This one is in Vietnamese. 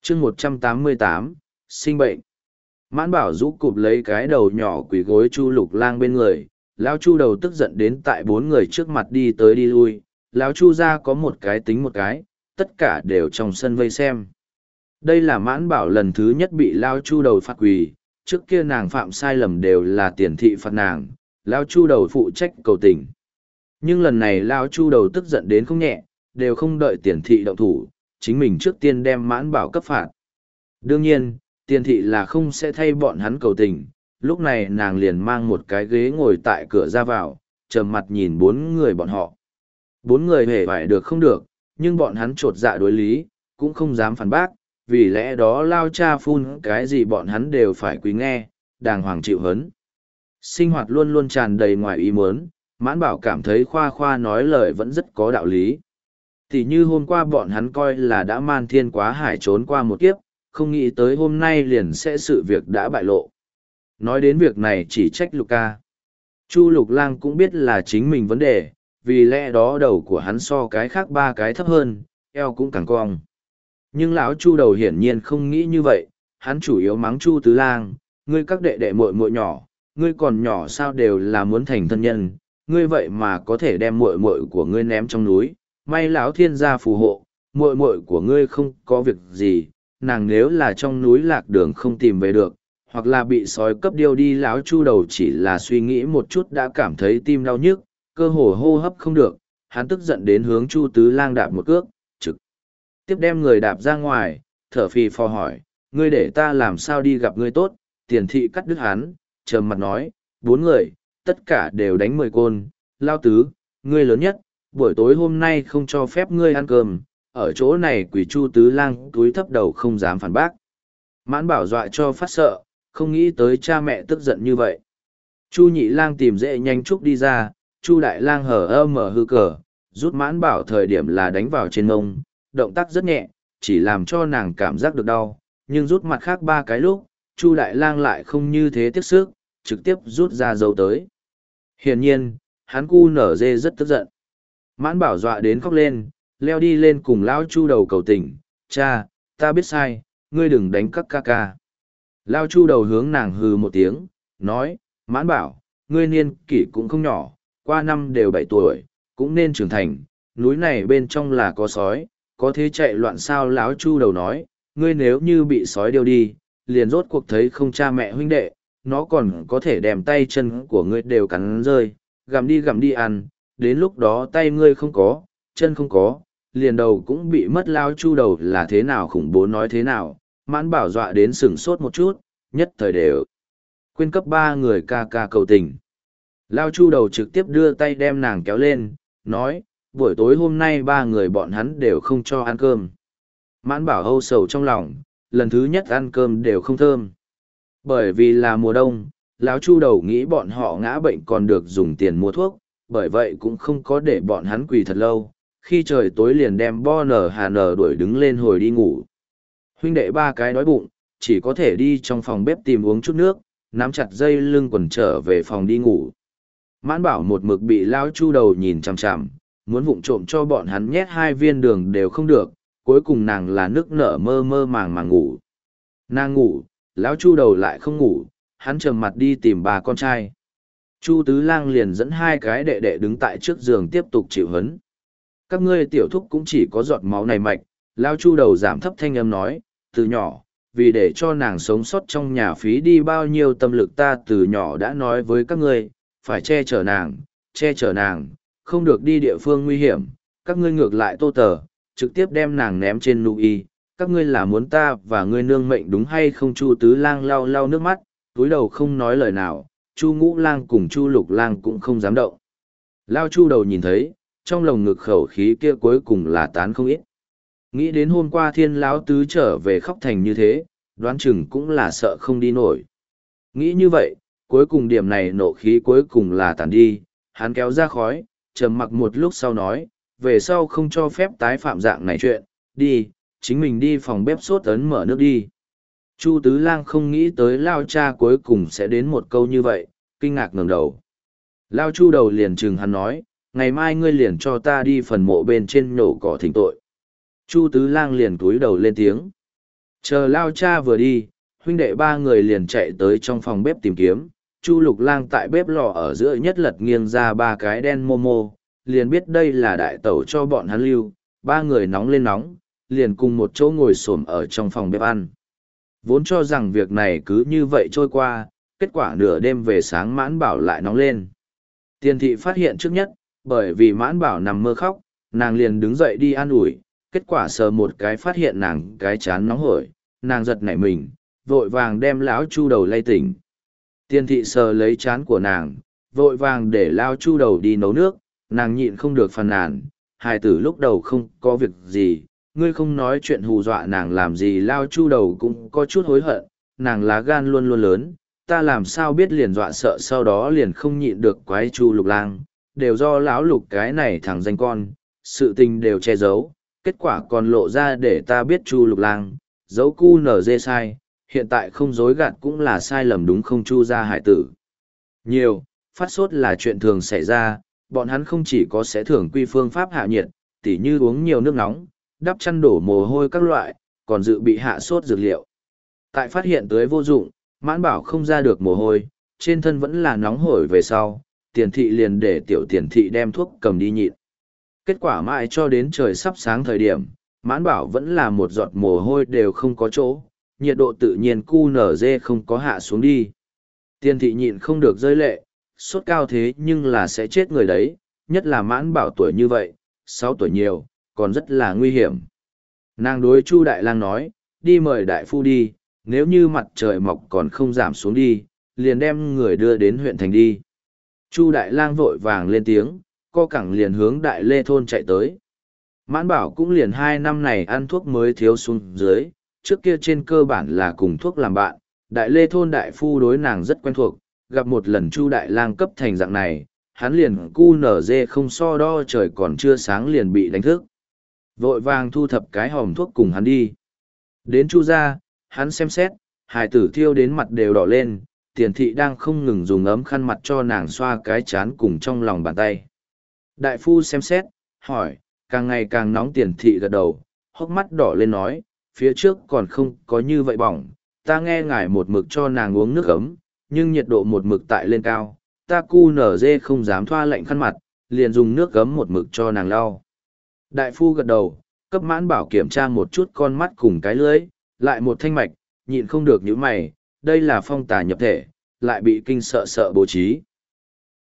chương 188, sinh bệnh. Mãn Bảo rũ cụp lấy cái đầu nhỏ quỳ gối Chu Lục Lang bên người, lão Chu đầu tức giận đến tại bốn người trước mặt đi tới đi lui, lão Chu ra có một cái tính một cái, tất cả đều trong sân vây xem. Đây là Mãn Bảo lần thứ nhất bị lão Chu đầu phạt quỳ, trước kia nàng phạm sai lầm đều là tiền thị phạt nàng, lão Chu đầu phụ trách cầu tình. Nhưng lần này lão Chu đầu tức giận đến không nhẹ, đều không đợi tiền thị động thủ, chính mình trước tiên đem Mãn Bảo cấp phạt. Đương nhiên, tiền thị là không sẽ thay bọn hắn cầu tình, lúc này nàng liền mang một cái ghế ngồi tại cửa ra vào, trầm mặt nhìn bốn người bọn họ. Bốn người hề phải được không được, nhưng bọn hắn trột dạ đối lý, cũng không dám phản bác, vì lẽ đó lao cha phun cái gì bọn hắn đều phải quý nghe, đàng hoàng chịu hấn. Sinh hoạt luôn luôn tràn đầy ngoài ý muốn, Mãn Bảo cảm thấy khoa khoa nói lời vẫn rất có đạo lý. Thì như hôm qua bọn hắn coi là đã man thiên quá hải trốn qua một kiếp, không nghĩ tới hôm nay liền sẽ sự việc đã bại lộ. Nói đến việc này chỉ trách Luca. Chu Lục Lang cũng biết là chính mình vấn đề, vì lẽ đó đầu của hắn so cái khác ba cái thấp hơn, eo cũng càng cong. Nhưng lão Chu đầu hiển nhiên không nghĩ như vậy, hắn chủ yếu mắng Chu Tứ Lang, ngươi các đệ đệ muội muội nhỏ, ngươi còn nhỏ sao đều là muốn thành thân nhân, ngươi vậy mà có thể đem muội muội của ngươi ném trong núi, may lão thiên gia phù hộ, muội muội của ngươi không có việc gì, nàng nếu là trong núi lạc đường không tìm về được, hoặc là bị sói cấp điêu đi, lão Chu đầu chỉ là suy nghĩ một chút đã cảm thấy tim đau nhức, cơ hồ hô hấp không được, hắn tức giận đến hướng Chu Tứ Lang đạp một cước, trực tiếp đem người đạp ra ngoài, thở phì phò hỏi, ngươi để ta làm sao đi gặp ngươi tốt, tiền thị cắt đứt hắn, trầm mặt nói, bốn người, tất cả đều đánh 10 côn, lao tứ, ngươi lớn nhất, buổi tối hôm nay không cho phép ngươi ăn cơm, ở chỗ này quỷ Chu Tứ Lang túi thấp đầu không dám phản bác. Mãn Bảo dọa cho phát sợ, không nghĩ tới cha mẹ tức giận như vậy. Chu Nhị Lang tìm dễ nhanh chúc đi ra, Chu Đại Lang hở mở hư cờ, rút Mãn Bảo thời điểm là đánh vào trên ngông, động tác rất nhẹ, chỉ làm cho nàng cảm giác được đau, nhưng rút mặt khác ba cái lúc, Chu Đại Lang lại không như thế tiếc sức, trực tiếp rút ra dấu tới. Hiển nhiên, hắn cu nở dê rất tức giận. Mãn Bảo dọa đến khóc lên, leo đi lên cùng lão Chu đầu cầu tình, cha, ta biết sai, ngươi đừng đánh các ca ca. Lão Chu đầu hướng nàng hừ một tiếng, nói, Mãn Bảo, ngươi niên kỷ cũng không nhỏ, qua năm đều 7 tuổi, cũng nên trưởng thành, núi này bên trong là có sói, có thế chạy loạn sao. Lão Chu đầu nói, ngươi nếu như bị sói điêu đi, liền rốt cuộc thấy không cha mẹ huynh đệ, nó còn có thể đem tay chân của ngươi đều cắn rơi, gặm đi ăn, đến lúc đó tay ngươi không có, chân không có, liền đầu cũng bị mất. Lao Chu đầu là thế nào khủng bố nói thế nào, Mãn Bảo dọa đến sửng sốt một chút, nhất thời đều quên cấp 3 người ca ca cầu tình. Lao Chu đầu trực tiếp đưa tay đem nàng kéo lên, nói, buổi tối hôm nay 3 người bọn hắn đều không cho ăn cơm. Mãn Bảo âu sầu trong lòng, lần thứ nhất ăn cơm đều không thơm. Bởi vì là mùa đông, lão Chu đầu nghĩ bọn họ ngã bệnh còn được dùng tiền mua thuốc, bởi vậy cũng không có để bọn hắn quỳ thật lâu, khi trời tối liền đem Bo Nở Hà Nở đuổi đứng lên hồi đi ngủ. Huynh đệ 3 cái đói bụng, chỉ có thể đi trong phòng bếp tìm uống chút nước, nắm chặt dây lưng quần trở về phòng đi ngủ. Mãn Bảo một mực bị lão Chu đầu nhìn chằm chằm, muốn vụng trộm cho bọn hắn nhét 2 viên đường đều không được, cuối cùng nàng là nước nở mơ mơ màng mà ngủ. Nàng ngủ, lão Chu đầu lại không ngủ, hắn trầm mặt đi tìm bà con trai. Chu Tứ Lang liền dẫn 2 cái đệ đệ đứng tại trước giường tiếp tục chịu hấn. Các ngươi tiểu thúc cũng chỉ có giọt máu này mạch, lão Chu đầu giảm thấp thanh âm nói, từ nhỏ, vì để cho nàng sống sót trong nhà phí đi bao nhiêu tâm lực, ta từ nhỏ đã nói với các ngươi, phải che chở nàng, không được đi địa phương nguy hiểm, các ngươi ngược lại tô tờ, trực tiếp đem nàng ném trên núi, các ngươi là muốn ta và ngươi nương mệnh đúng hay không? Chu Tứ Lang lau lau nước mắt, túi đầu không nói lời nào, Chu Ngũ Lang cùng Chu Lục Lang cũng không dám động. Lao Chu đầu nhìn thấy, trong lồng ngực khẩu khí kia cuối cùng là tán không ít. Nghĩ đến hôm qua Thiên lão tứ trở về khóc thành như thế, đoán chừng cũng là sợ không đi nổi. Nghĩ như vậy, cuối cùng điểm này nộ khí cuối cùng là tàn đi, hắn kéo ra khói, trầm mặc một lúc sau nói, về sau không cho phép tái phạm dạng này chuyện, đi, chính mình đi phòng bếp sốt ấn mở nước đi. Chu Tứ Lang không nghĩ tới Lao cha cuối cùng sẽ đến một câu như vậy, kinh ngạc ngẩng đầu. Lao Chu đầu liền chừng hắn nói, ngày mai ngươi liền cho ta đi phần mộ bên trên nhổ cỏ thỉnh tội. Chu Tứ Lang liền cúi đầu lên tiếng. Chờ lao cha vừa đi, huynh đệ ba người liền chạy tới trong phòng bếp tìm kiếm. Chu Lục Lang tại bếp lò ở giữa nhất lật nghiêng ra ba cái đen momo, liền biết đây là đại tẩu cho bọn hắn lưu. Ba người nóng lên nóng, liền cùng một chỗ ngồi xổm ở trong phòng bếp ăn. Vốn cho rằng việc này cứ như vậy trôi qua, kết quả nửa đêm về sáng Mãn Bảo lại nóng lên. Tiền thị phát hiện trước nhất, bởi vì Mãn Bảo nằm mơ khóc, nàng liền đứng dậy đi an ủi, kết quả sờ một cái phát hiện nàng cái chán nóng hổi, nàng giật nảy mình, vội vàng đem lão Chu đầu lay tỉnh. Tiền thị sờ lấy chán của nàng, vội vàng để lao Chu đầu đi nấu nước, nàng nhịn không được phàn nàn, hài tử lúc đầu không có việc gì, ngươi không nói chuyện hù dọa nàng làm gì. Lao Chu đầu cũng có chút hối hận, nàng lá gan luôn luôn lớn, ta làm sao biết liền dọa sợ, sau đó liền không nhịn được quái Chu Lục Lang, đều do lão Lục cái này thằng danh con, sự tình đều che giấu, kết quả còn lộ ra để ta biết Chu Lục Lang giấu cu nở dê sai, hiện tại không dối gạt cũng là sai lầm đúng không? Chu gia hải tử nhiều, phát sốt là chuyện thường xảy ra, bọn hắn không chỉ có sẽ thường quy phương pháp hạ nhiệt, tỉ như uống nhiều nước nóng, đắp chăn đổ mồ hôi các loại, còn dự bị hạ sốt dược liệu. Tại phát hiện tưới vô dụng, Mãn Bảo không ra được mồ hôi, trên thân vẫn là nóng hổi về sau, Tiền thị liền để tiểu Tiền thị đem thuốc cầm đi nhịn. Kết quả mãi cho đến trời sắp sáng thời điểm, Mãn Bảo vẫn là một giọt mồ hôi đều không có chỗ, nhiệt độ tự nhiên QNZ không có hạ xuống đi. Tiền thị nhịn không được rơi lệ, sốt cao thế nhưng là sẽ chết người đấy, nhất là Mãn Bảo tuổi như vậy, 6 tuổi nhiều, còn rất là nguy hiểm. Nàng đối Chu Đại Lang nói, đi mời đại phu đi, nếu như mặt trời mọc còn không giảm xuống đi, liền đem người đưa đến huyện thành đi. Chu Đại Lang vội vàng lên tiếng, co cẳng liền hướng Đại Lê thôn chạy tới. Mãn Bảo cũng liền 2 năm này ăn thuốc mới thiếu xuống dưới, trước kia trên cơ bản là cùng thuốc làm bạn. Đại Lê thôn đại phu đối nàng rất quen thuộc, gặp một lần Chu Đại Lang cấp thành dạng này, hắn liền cu nở dê không so đo trời còn chưa sáng liền bị đánh thức. Vội vàng thu thập cái hòm thuốc cùng hắn đi. Đến Chu gia, hắn xem xét, hài tử thiêu đến mặt đều đỏ lên, Tiền thị đang không ngừng dùng ấm khăn mặt cho nàng xoa cái chán cùng trong lòng bàn tay. Đại phu xem xét, hỏi, càng ngày càng nóng. Tiền thị gật đầu, hốc mắt đỏ lên nói, phía trước còn không có như vậy bỏng, ta nghe ngài một mực cho nàng uống nước ấm, nhưng nhiệt độ một mực tại lên cao, ta cu nở dê không dám thoa lạnh khăn mặt, liền dùng nước ấm một mực cho nàng lau. Đại phu gật đầu, cấp Mãn Bảo kiểm tra một chút con mắt cùng cái lưỡi, lại một thanh mạch, nhịn không được nhíu mày, đây là phong tà nhập thể, lại bị kinh sợ bố trí.